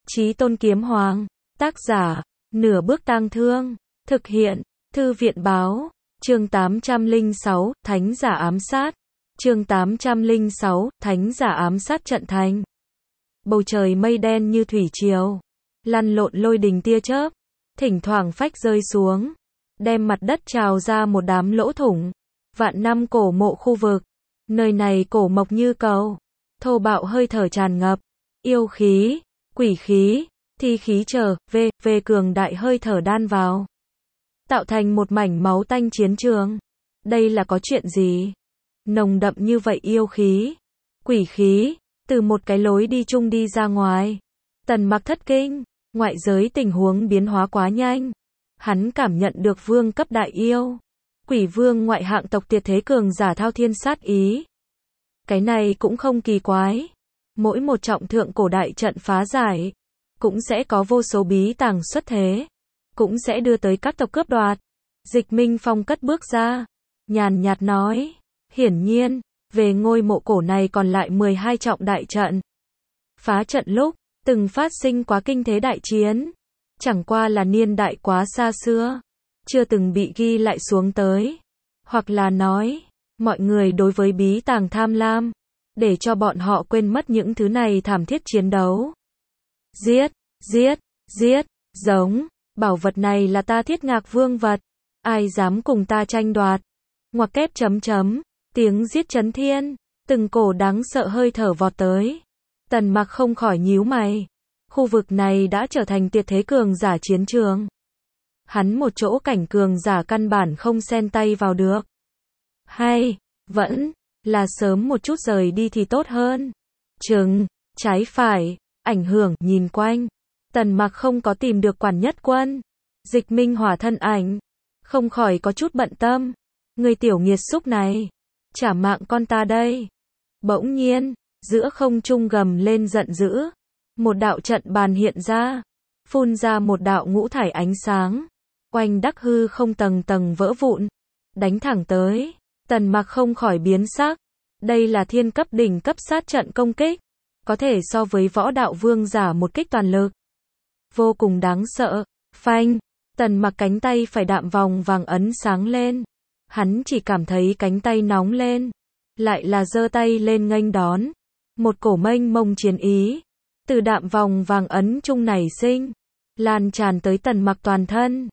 Chí Tôn Kiếm Hoàng. Tác giả, Nửa Bước Tang Thương. Thực hiện, Thư viện Báo. Chương 806, Thánh giả ám sát. Chương 806, Thánh giả ám sát trận thành. Bầu trời mây đen như thủy triều, lăn lộn lôi đình tia chớp, thỉnh thoảng phách rơi xuống, đem mặt đất trào ra một đám lỗ thủng. Vạn năm cổ mộ khu vực, nơi này cổ mộc như cầu, thô bạo hơi thở tràn ngập, yêu khí, quỷ khí, thi khí trở về cường đại hơi thở đan vào, tạo thành một mảnh máu tanh chiến trường. Đây là có chuyện gì? Nồng đậm như vậy yêu khí, quỷ khí, từ một cái lối đi chung đi ra ngoài. Tần Mặc thất kinh, ngoại giới tình huống biến hóa quá nhanh. Hắn cảm nhận được vương cấp đại yêu, quỷ vương ngoại hạng tộc tuyệt thế cường giả thao thiên sát ý. Cái này cũng không kỳ quái. Mỗi một trọng thượng cổ đại trận phá giải, cũng sẽ có vô số bí tàng xuất thế, cũng sẽ đưa tới các tộc cướp đoạt. Dịch Minh Phong cất bước ra, nhàn nhạt nói, hiển nhiên, về ngôi mộ cổ này còn lại 12 trọng đại trận. Phá trận lúc, từng phát sinh quá kinh thế đại chiến, chẳng qua là niên đại quá xa xưa, chưa từng bị ghi lại xuống tới. Hoặc là nói, mọi người đối với bí tàng tham lam, để cho bọn họ quên mất những thứ này thảm thiết chiến đấu. Giết, giết, giết, giống, bảo vật này là ta Thiết Ngạc Vương vật, ai dám cùng ta tranh đoạt. Ngoặc kép chấm chấm, tiếng giết chấn thiên, từng cổ đáng sợ hơi thở vọt tới. Tần Mặc không khỏi nhíu mày. Khu vực này đã trở thành tuyệt thế cường giả chiến trường. Hắn một chỗ cảnh cường giả căn bản không xen tay vào được. Hay, vẫn là sớm một chút rời đi thì tốt hơn. Chừng, trái phải, ảnh hưởng, nhìn quanh. Tần Mặc không có tìm được quản nhất quân. Dịch Minh Hỏa thân ảnh, không khỏi có chút bận tâm. Người tiểu nghiệt xúc này, trả mạng con ta đây. Bỗng nhiên, giữa không trung gầm lên giận dữ. Một đạo trận bàn hiện ra, phun ra một đạo ngũ thải ánh sáng, oanh đắc hư không tầng tầng vỡ vụn, đánh thẳng tới. Tần Mặc không khỏi biến sắc. Đây là thiên cấp đỉnh cấp sát trận công kích, có thể so với võ đạo vương giả một kích toàn lực, vô cùng đáng sợ. Phanh, Tần Mặc cánh tay phải đạm vòng vàng ấn sáng lên. Hắn chỉ cảm thấy cánh tay nóng lên, lại là giơ tay lên nghênh đón. Một cổ mênh mông chiến ý từ đạm vòng vàng ấn trung nảy sinh, lan tràn tới Tần Mặc toàn thân.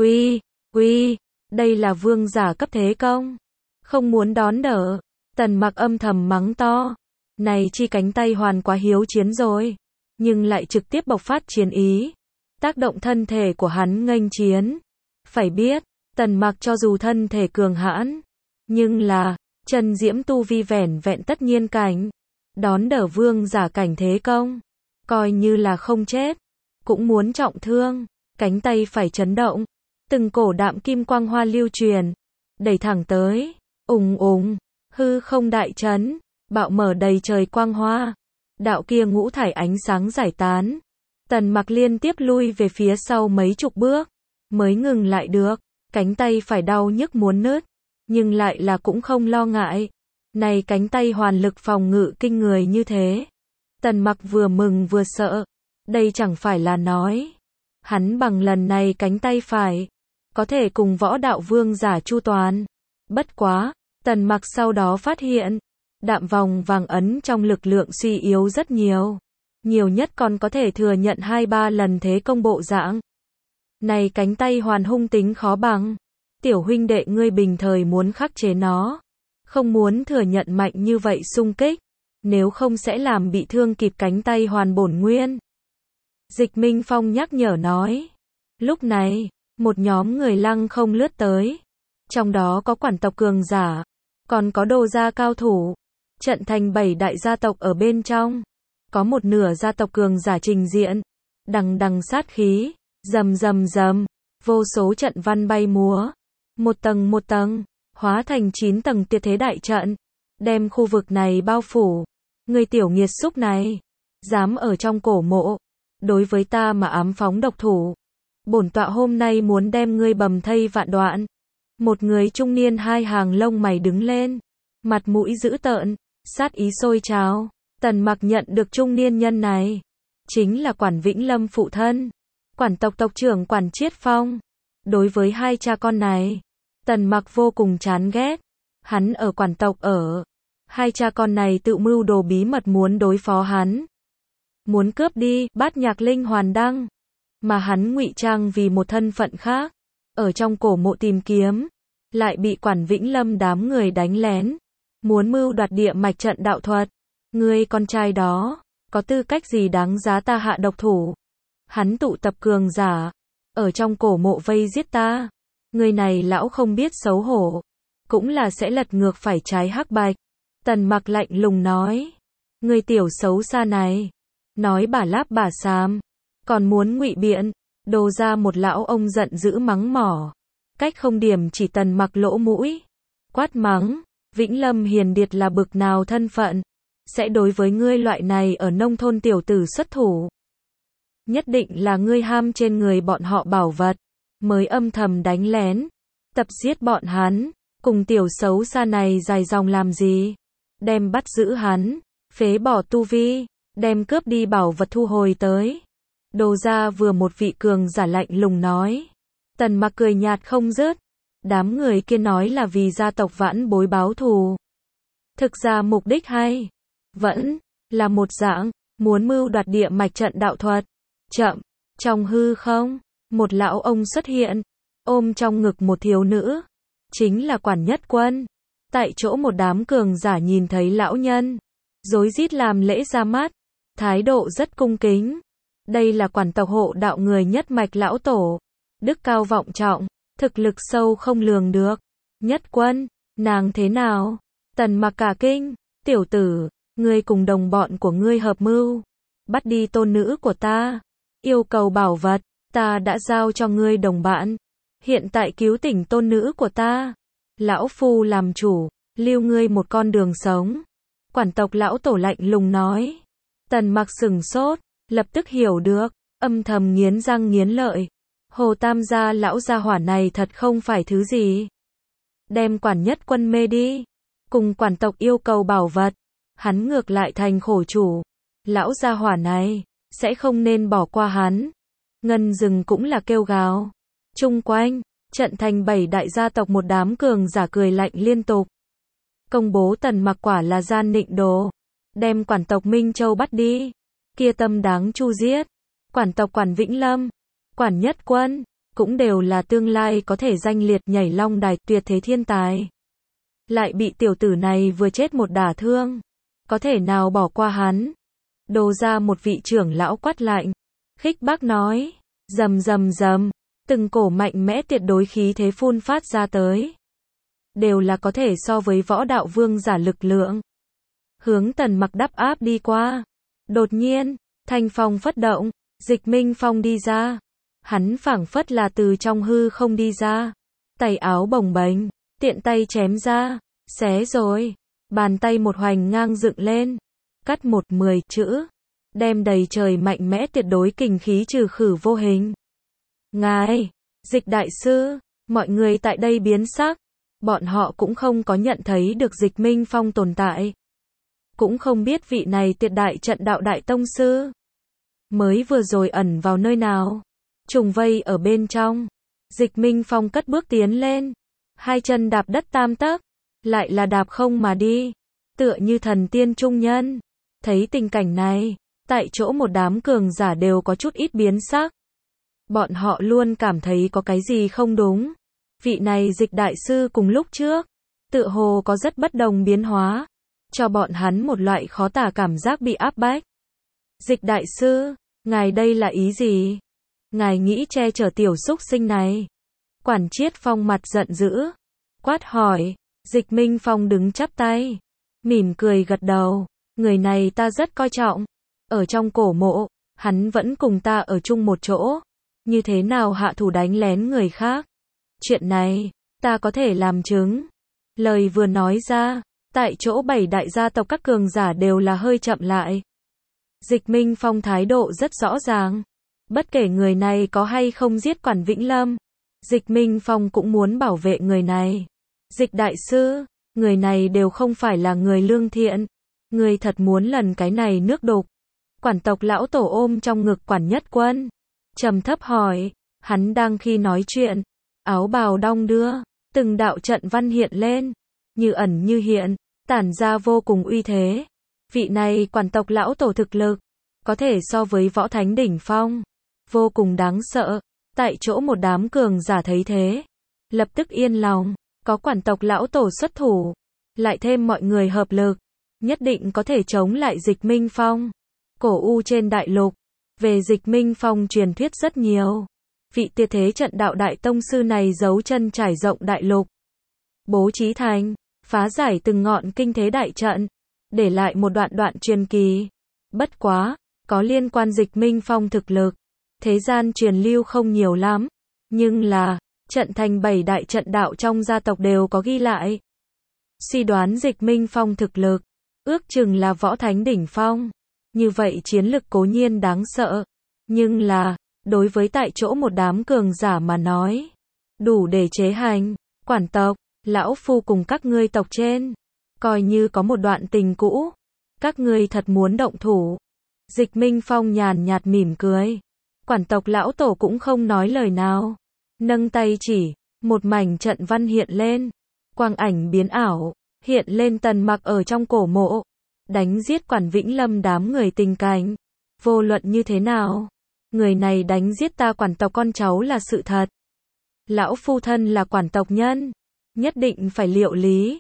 Uy, đây là vương giả cấp thế công, không muốn đón đỡ. Tần Mặc âm thầm mắng to, này chi cánh tay hoàn quá hiếu chiến rồi, nhưng lại trực tiếp bộc phát chiến ý, tác động thân thể của hắn nghênh chiến. Phải biết, Tần Mặc cho dù thân thể cường hãn, nhưng là chân diễm tu vi vẻn vẹn tất nhiên cảnh, đón đỡ vương giả cảnh thế công, coi như là không chết, cũng muốn trọng thương. Cánh tay phải chấn động, từng cổ đạm kim quang hoa lưu truyền, đẩy thẳng tới. Ùng, hư không đại chấn, bạo mở đầy trời quang hoa. Đạo kia ngũ thải ánh sáng giải tán. Tần Mặc liên tiếp lui về phía sau mấy chục bước, mới ngừng lại được. Cánh tay phải đau nhức muốn nứt, nhưng lại là cũng không lo ngại. Này cánh tay hoàn lực phòng ngự kinh người như thế. Tần Mặc vừa mừng vừa sợ. Đây chẳng phải là nói, hắn bằng lần này cánh tay phải, có thể cùng võ đạo vương giả chu toàn. Bất quá, Tần Mặc sau đó phát hiện, đạm vòng vàng ấn trong lực lượng suy yếu rất nhiều. Nhiều nhất còn có thể thừa nhận 2-3 lần thế công bộ dạng. Này cánh tay hoàn hung tính khó bằng. Tiểu huynh đệ ngươi bình thời muốn khắc chế nó, không muốn thừa nhận mạnh như vậy xung kích, nếu không sẽ làm bị thương kịp cánh tay hoàn bổn nguyên. Dịch Minh Phong nhắc nhở nói. Lúc này, một nhóm người lăng không lướt tới. Trong đó có quản tộc cường giả, còn có đồ gia cao thủ. Trận thành 7 đại gia tộc ở bên trong. Có một nửa gia tộc cường giả trình diện, đằng đằng sát khí, rầm rầm rầm, vô số trận văn bay múa, một tầng, hóa thành 9 tầng tuyệt thế đại trận, đem khu vực này bao phủ. Người tiểu nghiệt xúc này, dám ở trong cổ mộ, đối với ta mà ám phóng độc thủ. Bổn tọa hôm nay muốn đem ngươi bầm thây vạn đoạn. Một người trung niên hai hàng lông mày đứng lên, mặt mũi dữ tợn, sát ý sôi trào. Tần Mặc nhận được trung niên nhân này, chính là Quản Vĩnh Lâm phụ thân, Quản tộc tộc trưởng Quản Chiết Phong. Đối với hai cha con này, Tần Mặc vô cùng chán ghét. Hắn ở Quản tộc ở, hai cha con này tự mưu đồ bí mật muốn đối phó hắn, muốn cướp đi Bát Nhạc Linh Hoàn Đăng, mà hắn ngụy trang vì một thân phận khác, ở trong cổ mộ tìm kiếm, lại bị Quản Vĩnh Lâm đám người đánh lén, muốn mưu đoạt địa mạch trận đạo thuật. Ngươi con trai đó, có tư cách gì đáng giá ta hạ độc thủ? Hắn tụ tập cường giả, ở trong cổ mộ vây giết ta. Người này lão không biết xấu hổ, cũng là sẽ lật ngược phải trái hắc bạch. Tần Mặc lạnh lùng nói, người tiểu xấu xa này, nói bả láp bả xàm, còn muốn ngụy biện, đồ ra một lão ông giận dữ mắng mỏ, cách không điểm chỉ Tần Mặc lỗ mũi, quát mắng, Vĩnh Lâm hiền điệt là bực nào thân phận, sẽ đối với ngươi loại này ở nông thôn tiểu tử xuất thủ. Nhất định là ngươi ham trên người bọn họ bảo vật, mới âm thầm đánh lén, tập giết bọn hắn, cùng tiểu xấu xa này dài dòng làm gì? Đem bắt giữ hắn, phế bỏ tu vi, đem cướp đi bảo vật thu hồi tới. Đồ ra vừa một vị cường giả lạnh lùng nói. Tần Mặc cười nhạt không dứt. Đám người kia nói là vì gia tộc vãn bối báo thù. Thực ra mục đích hay vẫn là một dạng, muốn mưu đoạt địa mạch trận đạo thuật. Chậm, trong hư không, một lão ông xuất hiện, ôm trong ngực một thiếu nữ, chính là Quản Nhất Quân. Tại chỗ một đám cường giả nhìn thấy lão nhân, rối rít làm lễ ra mắt, thái độ rất cung kính. Đây là Quản tộc hộ đạo người nhất mạch lão tổ, đức cao vọng trọng, thực lực sâu không lường được. Nhất Quân, nàng thế nào? Tần Mặc cả kinh, tiểu tử, ngươi cùng đồng bọn của ngươi hợp mưu, bắt đi tôn nữ của ta, yêu cầu bảo vật, ta đã giao cho ngươi đồng bạn, hiện tại cứu tỉnh tôn nữ của ta, lão phu làm chủ, lưu ngươi một con đường sống. Quản tộc lão tổ lạnh lùng nói. Tần Mặc sừng sốt, lập tức hiểu được, âm thầm nghiến răng nghiến lợi. Hồ Tam gia lão gia hỏa này thật không phải thứ gì. Đem Quản Nhất Quân mê đi, cùng quản tộc yêu cầu bảo vật, hắn ngược lại thành khổ chủ. Lão gia hỏa này, sẽ không nên bỏ qua hắn. Ngân rừng cũng là kêu gào. Chung quanh, trận thành 7 đại gia tộc một đám cường giả cười lạnh liên tục. Công bố Tần Mặc quả là gian nịnh đồ. Đem quản tộc Minh Châu bắt đi. Kia tâm đáng chu giết. Quản tộc Quản Vĩnh Lâm, Quản Nhất Quân, cũng đều là tương lai có thể danh liệt nhảy long đài tuyệt thế thiên tài. Lại bị tiểu tử này vừa chết một đả thương. Có thể nào bỏ qua hắn? Đồ ra một vị trưởng lão quát lạnh. Khích bác nói. Rầm rầm rầm. Từng cổ mạnh mẽ tuyệt đối khí thế phun phát ra tới. Đều là có thể so với võ đạo vương giả lực lượng. Hướng Tần Mặc đắp áp đi qua. Đột nhiên, thanh phong phất động, Dịch Minh Phong đi ra. Hắn phảng phất là từ trong hư không đi ra. Tay áo bồng bềnh, tiện tay chém ra, xé rồi. Bàn tay một hoành ngang dựng lên. Cắt 10 chữ. Đem đầy trời mạnh mẽ tuyệt đối kình khí trừ khử vô hình. Ngài, Dịch đại sư, mọi người tại đây biến sắc. Bọn họ cũng không có nhận thấy được Dịch Minh Phong tồn tại. Cũng không biết vị này tuyệt đại trận đạo đại tông sư. Mới vừa rồi ẩn vào nơi nào. Trùng vây ở bên trong. Dịch Minh Phong cất bước tiến lên. Hai chân đạp đất tam tấc. Lại là đạp không mà đi. Tựa như thần tiên trung nhân. Thấy tình cảnh này, tại chỗ một đám cường giả đều có chút ít biến sắc. Bọn họ luôn cảm thấy có cái gì không đúng. Vị này Dịch đại sư cùng lúc trước, tựa hồ có rất bất đồng biến hóa, cho bọn hắn một loại khó tả cảm giác bị áp bách. Dịch đại sư, ngài đây là ý gì? Ngài nghĩ che chở tiểu xúc sinh này? Quản Chiết Phong mặt giận dữ, quát hỏi. Dịch Minh Phong đứng chắp tay, mỉm cười gật đầu. Người này ta rất coi trọng. Ở trong cổ mộ, hắn vẫn cùng ta ở chung một chỗ. Như thế nào hạ thủ đánh lén người khác? Chuyện này, ta có thể làm chứng. Lời vừa nói ra, tại chỗ 7 đại gia tộc các cường giả đều là hơi chậm lại. Dịch Minh Phong thái độ rất rõ ràng. Bất kể người này có hay không giết Quản Vĩnh Lâm, Dịch Minh Phong cũng muốn bảo vệ người này. Dịch đại sư, người này đều không phải là người lương thiện. Người thật muốn lần cái này nước đục. Quản tộc lão tổ ôm trong ngực Quản Nhất Quân, trầm thấp hỏi, hắn đang khi nói chuyện, áo bào đong đưa, từng đạo trận văn hiện lên, như ẩn như hiện, tản ra vô cùng uy thế. Vị này quản tộc lão tổ thực lực, có thể so với võ thánh đỉnh phong, vô cùng đáng sợ. Tại chỗ một đám cường giả thấy thế, lập tức yên lòng, có quản tộc lão tổ xuất thủ, lại thêm mọi người hợp lực, nhất định có thể chống lại Dịch Minh Phong. Cổ U trên đại lục, về Dịch Minh Phong truyền thuyết rất nhiều. Vị tuyệt thế trận đạo đại tông sư này giấu chân trải rộng đại lục, bố trí thành, phá giải từng ngọn kinh thế đại trận, để lại một đoạn đoạn truyền kỳ. Bất quá, có liên quan Dịch Minh Phong thực lực, thế gian truyền lưu không nhiều lắm, nhưng là, trận thành 7 đại trận đạo trong gia tộc đều có ghi lại. Suy đoán Dịch Minh Phong thực lực, ước chừng là võ thánh đỉnh phong. Như vậy chiến lực cố nhiên đáng sợ, nhưng là, đối với tại chỗ một đám cường giả mà nói, đủ để chế hành. Quản tộc, lão phu cùng các ngươi tộc trên, coi như có một đoạn tình cũ, các ngươi thật muốn động thủ. Dịch Minh Phong nhàn nhạt mỉm cười. Quản tộc lão tổ cũng không nói lời nào, nâng tay chỉ, một mảnh trận văn hiện lên, quang ảnh biến ảo, hiện lên Tần Mặc ở trong cổ mộ, đánh giết Quản Vĩnh Lâm đám người tình cảnh. Vô luận như thế nào, người này đánh giết ta quản tộc con cháu là sự thật. Lão phu thân là quản tộc nhân, nhất định phải liệu lý.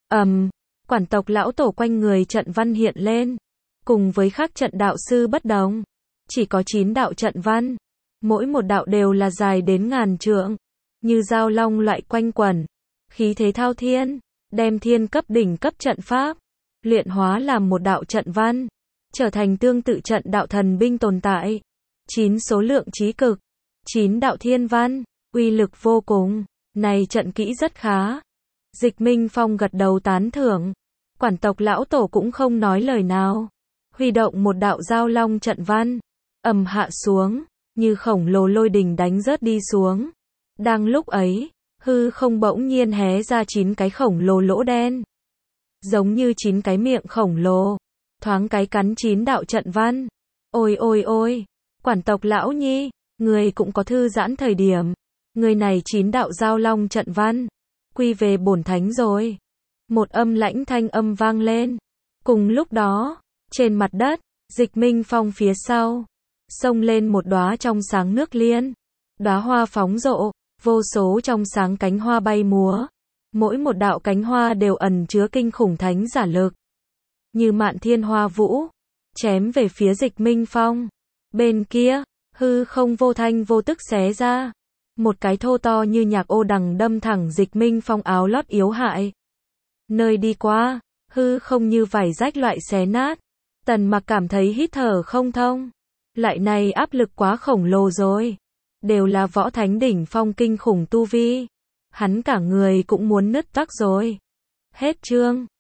Quản tộc lão tổ quanh người trận văn hiện lên, cùng với khác trận đạo sư bất đồng, chỉ có 9 đạo trận văn, mỗi một đạo đều là dài đến ngàn trượng, như dao long loại quanh quẩn, khí thế thao thiên, đem thiên cấp đỉnh cấp trận pháp luyện hóa làm một đạo trận văn, trở thành tương tự trận đạo thần binh tồn tại. 9 số lượng chí cực, 9 đạo thiên văn, uy lực vô cùng, này trận kỹ rất khá. Dịch Minh Phong gật đầu tán thưởng, quản tộc lão tổ cũng không nói lời nào, huy động một đạo dao long trận văn, ầm hạ xuống, như khổng lồ lôi đình đánh rớt đi xuống. Đang lúc ấy, hư không bỗng nhiên hé ra 9 cái khổng lồ lỗ đen, giống như 9 cái miệng khổng lồ, thoáng cái cắn 9 đạo trận văn. Ôi ôi ôi, quản tộc lão nhi, người cũng có thư giãn thời điểm, người này 9 đạo dao long trận văn, quy về bổn thánh rồi. Một âm lãnh thanh âm vang lên. Cùng lúc đó, trên mặt đất, Dịch Minh Phong phía sau, xông lên một đóa trong sáng nước liên, đóa hoa phóng rộ, vô số trong sáng cánh hoa bay múa, mỗi một đạo cánh hoa đều ẩn chứa kinh khủng thánh giả lực, như mạn thiên hoa vũ, chém về phía Dịch Minh Phong. Bên kia, hư không vô thanh vô tức xé ra, một cái thô to như nhạc ô đằng đâm thẳng Dịch Minh Phong áo lót yếu hại. Nơi đi qua, hư không như vải rách loại xé nát. Tần Mặc cảm thấy hít thở không thông. Lại này áp lực quá khổng lồ rồi. Đều là võ thánh đỉnh phong kinh khủng tu vi. Hắn cả người cũng muốn nứt toác rồi. Hết chương.